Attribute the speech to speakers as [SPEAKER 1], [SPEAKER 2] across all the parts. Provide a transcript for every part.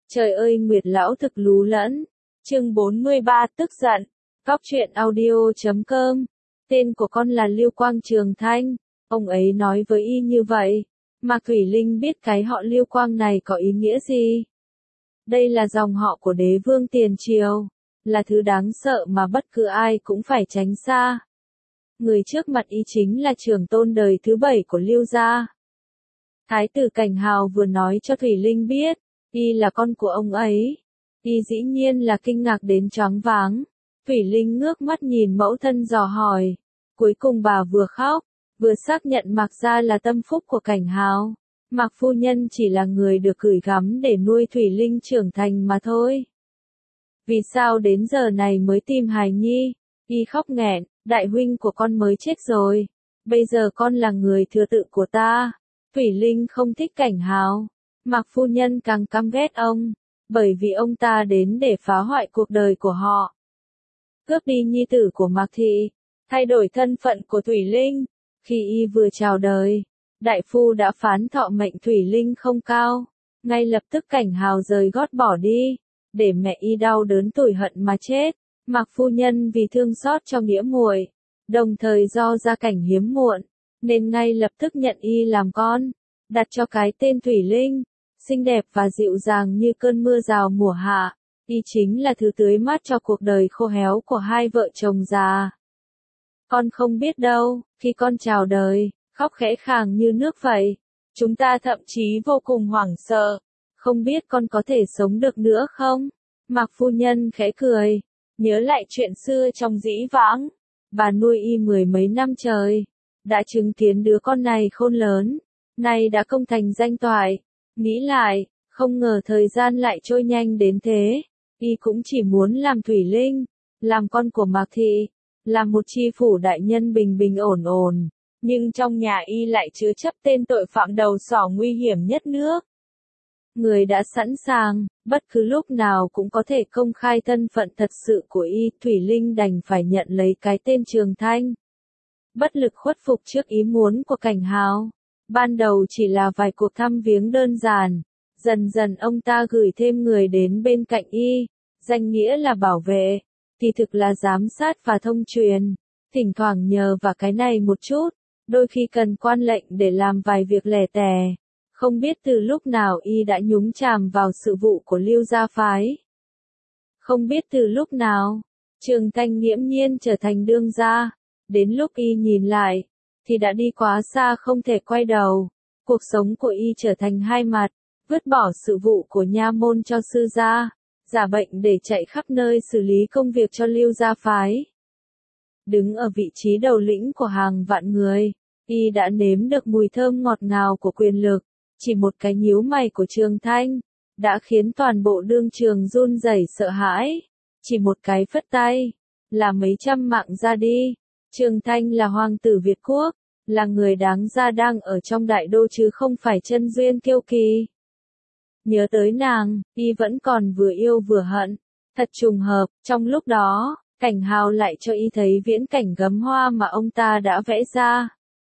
[SPEAKER 1] Trời ơi Nguyệt lão thực lú lẫn. Chương 43 tức giận. Cóc truyện audio.com. Tên của con là Lưu Quang Trường Thanh. Ông ấy nói với y như vậy. Mạc Thủy Linh biết cái họ Lưu Quang này có ý nghĩa gì. Đây là dòng họ của đế vương tiền triều. Là thứ đáng sợ mà bất cứ ai cũng phải tránh xa. Người trước mặt y chính là trưởng tôn đời thứ 7 của Lưu gia. Thái tử Cảnh Hào vừa nói cho Thủy Linh biết, y là con của ông ấy. Y dĩ nhiên là kinh ngạc đến choáng váng. Thủy Linh ngước mắt nhìn mẫu thân dò hỏi. Cuối cùng bà vừa khóc, vừa xác nhận Mạc gia là tâm phúc của Cảnh Hào. Mạc phu nhân chỉ là người được gửi gắm để nuôi Thủy Linh trưởng thành mà thôi. Vì sao đến giờ này mới tìm hài nhi? Y khóc nghẹn, đại huynh của con mới chết rồi. Bây giờ con là người thừa tự của ta. Thủy Linh không thích Cảnh Hào. Mạc phu nhân càng căm ghét ông, bởi vì ông ta đến để phá hoại cuộc đời của họ. Cướp đi nhi tử của Mạc Thị, thay đổi thân phận của Thủy Linh. Khi y vừa chào đời, đại phu đã phán thọ mệnh Thủy Linh không cao. Ngay lập tức Cảnh Hào rời gót bỏ đi, để mẹ y đau đớn tủi hận mà chết. Mạc phu nhân vì thương xót cho nghĩa muội, đồng thời do gia cảnh hiếm muộn, nên ngay lập tức nhận y làm con, đặt cho cái tên Thủy Linh, xinh đẹp và dịu dàng như cơn mưa rào mùa hạ. Y chính là thứ tưới mát cho cuộc đời khô héo của hai vợ chồng già. Con không biết đâu, khi con chào đời, khóc khẽ khàng như nước vậy. Chúng ta thậm chí vô cùng hoảng sợ, không biết con có thể sống được nữa không? Mạc phu nhân khẽ cười, nhớ lại chuyện xưa trong dĩ vãng. Bà nuôi y 10 mấy năm trời, đã chứng kiến đứa con này khôn lớn, nay đã công thành danh toại. Nghĩ lại, không ngờ thời gian lại trôi nhanh đến thế. Y cũng chỉ muốn làm Thủy Linh, làm con của Mạc Thị, làm một tri phủ đại nhân bình bình ổn ổn. Nhưng trong nhà y lại chứa chấp tên tội phạm đầu sỏ nguy hiểm nhất nước. Người đã sẵn sàng, bất cứ lúc nào cũng có thể công khai thân phận thật sự của y. Thủy Linh đành phải nhận lấy cái tên Trường Thanh. Bất lực khuất phục trước ý muốn của Cảnh Hào. Ban đầu chỉ là vài cuộc thăm viếng đơn giản. Dần dần ông ta gửi thêm người đến bên cạnh y. Danh nghĩa là bảo vệ, thì thực là giám sát và thông truyền. Thỉnh thoảng nhờ vào cái này một chút. Đôi khi cần quan lệnh để làm vài việc lẻ tẻ. Không biết từ lúc nào y đã nhúng chàm vào sự vụ của Lưu gia phái. Không biết từ lúc nào, Trường Thanh nghiễm nhiên trở thành đương gia. Đến lúc y nhìn lại, thì đã đi quá xa không thể quay đầu. Cuộc sống của y trở thành hai mặt, vứt bỏ sự vụ của nha môn cho sư gia, giả bệnh để chạy khắp nơi xử lý công việc cho Lưu gia phái. Đứng ở vị trí đầu lĩnh của hàng vạn người, y đã nếm được mùi thơm ngọt ngào của quyền lực. Chỉ một cái nhíu mày của Trường Thanh đã khiến toàn bộ đương trường run rẩy sợ hãi. Chỉ một cái phất tay là mấy trăm mạng ra đi. Trường Thanh là hoàng tử Việt Quốc, là người đáng ra đang ở trong đại đô chứ không phải chân duyên kiêu kỳ. Nhớ tới nàng, y vẫn còn vừa yêu vừa hận. Thật trùng hợp, trong lúc đó, Cảnh Hào lại cho y thấy viễn cảnh gấm hoa mà ông ta đã vẽ ra.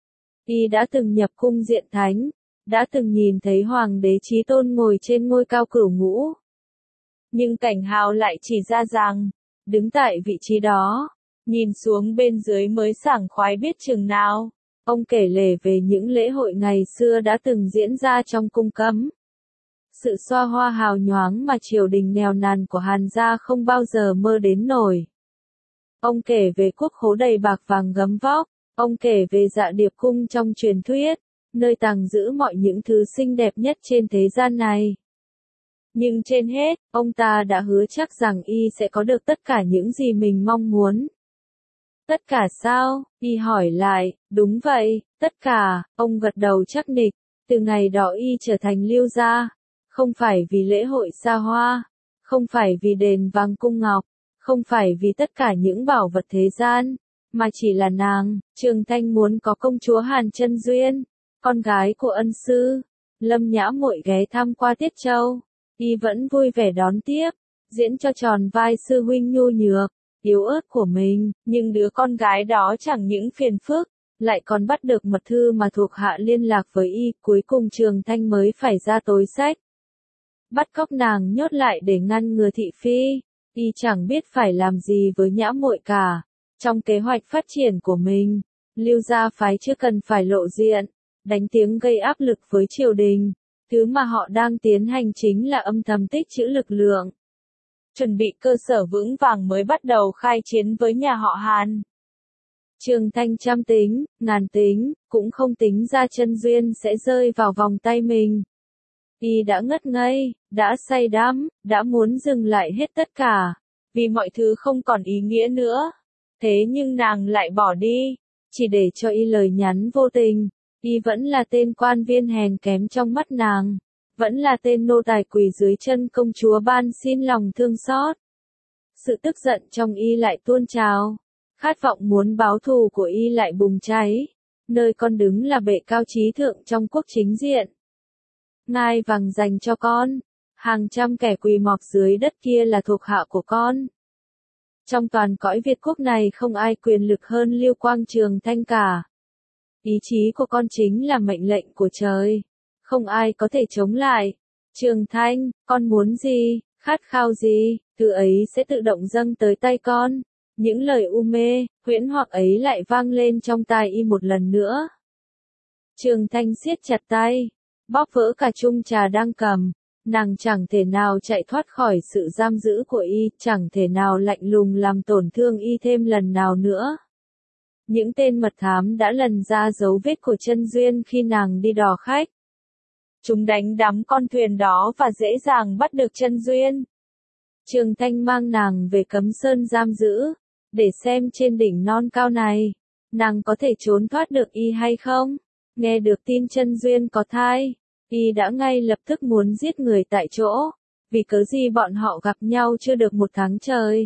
[SPEAKER 1] Y đã từng nhập cung diện thánh, đã từng nhìn thấy Hoàng đế Chí Tôn ngồi trên ngôi cao cửu ngũ. Nhưng Cảnh Hào lại chỉ ra rằng, đứng tại vị trí đó, nhìn xuống bên dưới mới sảng khoái biết chừng nào. Ông kể lể về những lễ hội ngày xưa đã từng diễn ra trong cung cấm. Sự xoa hoa hào nhoáng mà triều đình nghèo nàn của Hàn gia không bao giờ mơ đến nổi. Ông kể về quốc khố đầy bạc vàng gấm vóc. Ông kể về Dạ Điệp cung trong truyền thuyết, nơi tàng giữ mọi những thứ xinh đẹp nhất trên thế gian này. Nhưng trên hết, ông ta đã hứa chắc rằng y sẽ có được tất cả những gì mình mong muốn. Tất cả sao? Y hỏi lại. Đúng vậy, tất cả. Ông gật đầu chắc nịch. Từ ngày đó y trở thành Lưu gia. Không phải vì lễ hội xa hoa, không phải vì đền vàng cung ngọc, không phải vì tất cả những bảo vật thế gian, mà chỉ là nàng. Trường Thanh muốn có công chúa Hàn Chân Duyên, con gái của ân sư Lâm Nhã Muội ghé thăm qua Tiết Châu. Y vẫn vui vẻ đón tiếp, diễn cho tròn vai sư huynh nhu nhược, yếu ớt của mình. Nhưng đứa con gái đó chẳng những phiền phức, lại còn bắt được mật thư mà thuộc hạ liên lạc với y. Cuối cùng Trường Thanh mới phải ra tối sách. bắt cóc nàng nhốt lại để ngăn ngừa thị phi. Y chẳng biết phải làm gì với Nhã Muội cả. Trong kế hoạch phát triển của mình, Lưu gia phái chưa cần phải lộ diện, đánh tiếng gây áp lực với triều đình. Thứ mà họ đang tiến hành chính là âm thầm tích trữ lực lượng, chuẩn bị cơ sở vững vàng mới bắt đầu khai chiến với nhà họ Hàn. Trường Thanh trăm tính, ngàn tính, cũng không tính ra Chân Duyên sẽ rơi vào vòng tay mình. Y đã ngất ngây, đã say đắm, đã muốn dừng lại hết tất cả, vì mọi thứ không còn ý nghĩa nữa. Thế nhưng nàng lại bỏ đi, chỉ để cho Y lời nhắn vô tình. Y vẫn là tên quan viên hèn kém trong mắt nàng, vẫn là tên nô tài quỳ dưới chân công chúa van xin lòng thương xót. Sự tức giận trong Y lại tuôn trào, khát vọng muốn báo thù của Y lại bùng cháy. Nơi con đứng là bệ cao trí thượng trong quốc chính diện. Ngai vàng dành cho con, hàng trăm kẻ quỳ mọp dưới đất kia là thuộc hạ của con. Trong toàn cõi Việt quốc này không ai quyền lực hơn Lưu Quang Trường Thanh cả. Ý chí của con chính là mệnh lệnh của trời, không ai có thể chống lại. Trường Thanh, con muốn gì, khát khao gì, thứ ấy sẽ tự động dâng tới tay con. Những lời u mê, huyễn hoặc ấy lại vang lên trong tai Y một lần nữa. Trường Thanh siết chặt tay, bóp vỡ cả chung trà đang cầm. Nàng chẳng thể nào chạy thoát khỏi sự giam giữ của Y, chẳng thể nào lạnh lùng làm tổn thương Y thêm lần nào nữa. Những tên mật thám đã lần ra dấu vết của Chân Duyên khi nàng đi đò khách. Chúng đánh đắm con thuyền đó và dễ dàng bắt được Chân Duyên. Trường Thanh mang nàng về Cấm Sơn giam giữ, để xem trên đỉnh non cao này, nàng có thể trốn thoát được Y hay không. Nghe được tin Chân Duyên có thai, Y đã ngay lập tức muốn giết người tại chỗ, vì cớ gì bọn họ gặp nhau chưa được một tháng trời.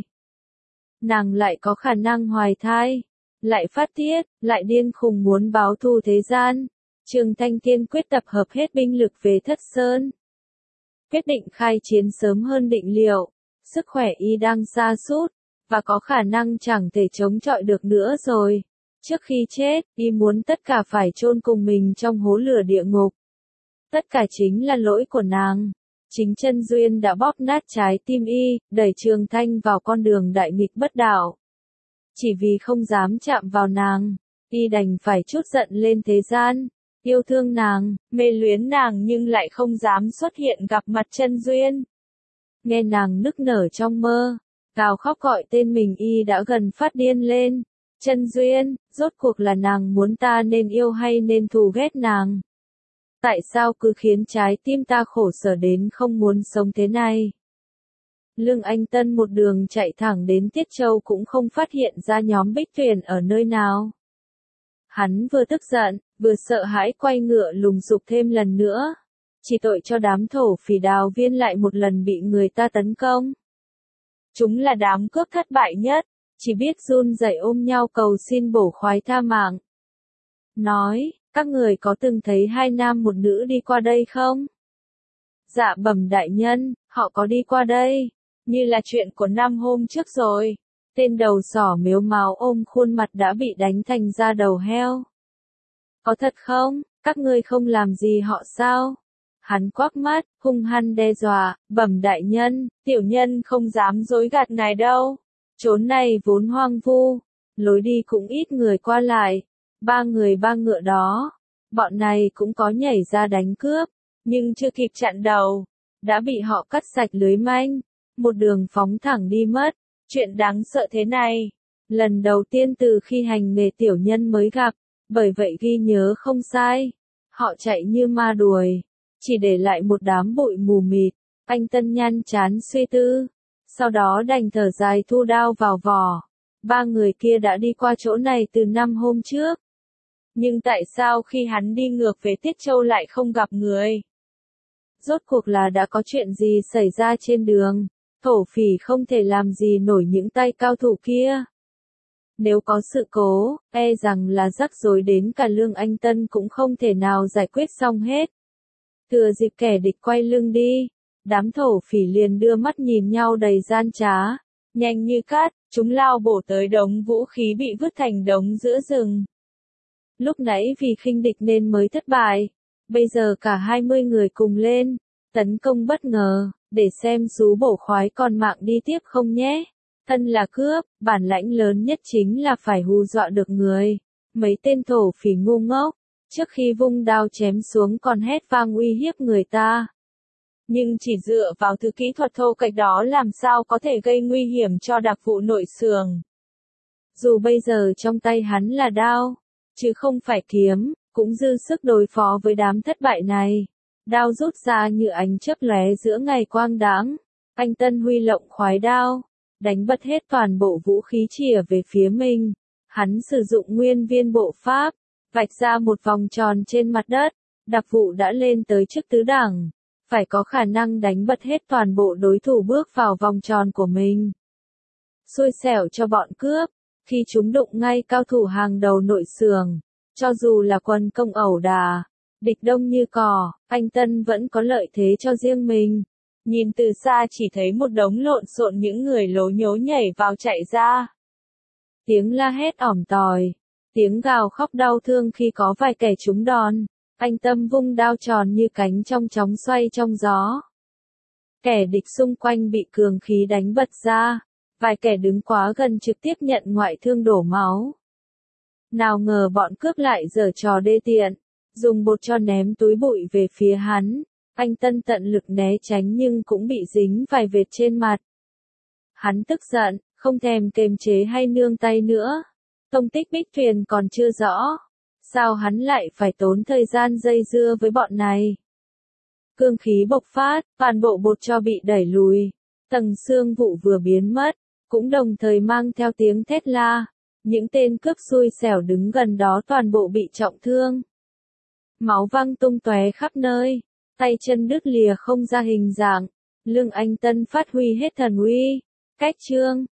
[SPEAKER 1] Nàng lại có khả năng hoài thai, lại phát tiết, lại điên khùng muốn báo thù thế gian. Trường Thanh kiên quyết tập hợp hết binh lực về Thất Sơn. Quyết định khai chiến sớm hơn định liệu, sức khỏe Y đang sa sút và có khả năng chẳng thể chống chọi được nữa rồi. Trước khi chết, Y muốn tất cả phải chôn cùng mình trong hố lửa địa ngục. Tất cả chính là lỗi của nàng. Chính Chân Duyên đã bóp nát trái tim Y, đẩy Trường Thanh vào con đường đại nghịch bất đạo. Chỉ vì không dám chạm vào nàng, Y đành phải trút giận lên thế gian. Yêu thương nàng, mê luyến nàng nhưng lại không dám xuất hiện gặp mặt Chân Duyên. Nghe nàng nức nở trong mơ, gào khóc gọi tên mình, Y đã gần phát điên lên. Chân Duyên, rốt cuộc là nàng muốn ta nên yêu hay nên thù ghét nàng? Tại sao cứ khiến trái tim ta khổ sở đến không muốn sống thế này? Lương Anh Tân một đường chạy thẳng đến Tiết Châu cũng không phát hiện ra nhóm Bích Tuyền ở nơi nào. Hắn vừa tức giận, vừa sợ hãi quay ngựa lùng sục thêm lần nữa. Chỉ tội cho đám thổ phỉ Đào Viên lại một lần bị người ta tấn công. Chúng là đám cướp thất bại nhất, chỉ biết run rẩy ôm nhau cầu xin bổ khoái tha mạng. Nói, các người có từng thấy hai nam một nữ đi qua đây không? Dạ bẩm đại nhân, họ có đi qua đây, như là chuyện của 5 hôm trước rồi. Tên đầu sỏ mếu máo ôm khuôn mặt đã bị đánh thành da đầu heo. Có thật không, các ngươi không làm gì họ sao? Hắn quắc mắt, hung hăng đe dọa, bẩm đại nhân, tiểu nhân không dám dối gạt ngài đâu. Chốn này vốn hoang vu, lối đi cũng ít người qua lại. 3 người 3 ngựa đó, bọn này cũng có nhảy ra đánh cướp, nhưng chưa kịp chặn đầu, đã bị họ cắt sạch lưới manh, một đường phóng thẳng đi mất. Chuyện đáng sợ thế này, lần đầu tiên từ khi hành nghề tiểu nhân mới gặp, bởi vậy ghi nhớ không sai. Họ chạy như ma đuổi, chỉ để lại một đám bụi mù mịt. Anh Tân nhăn chán suy tư, sau đó đành thở dài thu đao vào vỏ. 3 người kia đã đi qua chỗ này từ 5 hôm trước. Nhưng tại sao khi hắn đi ngược về Tiết Châu lại không gặp người? Rốt cuộc là đã có chuyện gì xảy ra trên đường? Thổ phỉ không thể làm gì nổi những tay cao thủ kia. Nếu có sự cố, e rằng là rắc rối đến cả Lương Anh Tân cũng không thể nào giải quyết xong hết. Thừa dịp kẻ địch quay lưng đi, đám thổ phỉ liền đưa mắt nhìn nhau đầy gian trá. Nhanh như cát, chúng lao bổ tới đống vũ khí bị vứt thành đống giữa rừng. Lúc nãy vì khinh địch nên mới thất bại, bây giờ cả 20 người cùng lên, Tấn công bất ngờ, để xem xú bổ khoái còn mạng đi tiếp không nhé. Thân là cướp, bản lãnh lớn nhất chính là phải hù dọa được người. Mấy tên thổ phỉ ngu ngốc, trước khi vung đao chém xuống còn hét vang uy hiếp người ta. Nhưng chỉ dựa vào thứ kỹ thuật thô kệch đó làm sao có thể gây nguy hiểm cho đặc vụ nội xưởng. Dù bây giờ trong tay hắn là đao, chứ không phải kiếm, cũng dư sức đối phó với đám thất bại này. Đao rút ra như ánh chớp lóe giữa ngày quang đãng. Anh Tân huy lộng khoái đao, đánh bật hết toàn bộ vũ khí chìa về phía mình. Hắn sử dụng nguyên viên bộ pháp, vạch ra một vòng tròn trên mặt đất. Đặc vụ đã lên tới chức tứ đẳng, phải có khả năng đánh bật hết toàn bộ đối thủ bước vào vòng tròn của mình. Xui xẻo cho bọn cướp, khi chúng đụng ngay cao thủ hàng đầu nội xưởng, cho dù là quân công ẩu đà, địch đông như cỏ, anh Tân vẫn có lợi thế cho riêng mình. Nhìn từ xa chỉ thấy một đống lộn xộn những người lố nhố nhảy vào chạy ra. Tiếng la hét ỏm tòi, tiếng gào khóc đau thương khi có vài kẻ trúng đòn. Anh Tâm vung đao tròn như cánh trong chóng xoay trong gió. Kẻ địch xung quanh bị cường khí đánh bật ra, vài kẻ đứng quá gần trực tiếp nhận ngoại thương đổ máu. Nào ngờ bọn cướp lại giở trò đê tiện, dùng bột cho ném túi bụi về phía hắn. Anh Tân tận lực né tránh nhưng cũng bị dính vài vệt trên mặt. Hắn tức giận, không thèm kềm chế hay nương tay nữa. Tông tích Bích Tuyền còn chưa rõ. Sao hắn lại phải tốn thời gian dây dưa với bọn này? Cương khí bộc phát, toàn bộ bột cho bị đẩy lùi. Tầng xương vụ vừa biến mất, cũng đồng thời mang theo tiếng thét la. Những tên cướp xui xẻo đứng gần đó toàn bộ bị trọng thương. Máu văng tung tóe khắp nơi, tay chân đứt lìa không ra hình dạng. Lương Anh Tân phát huy hết thần uy. Cách chương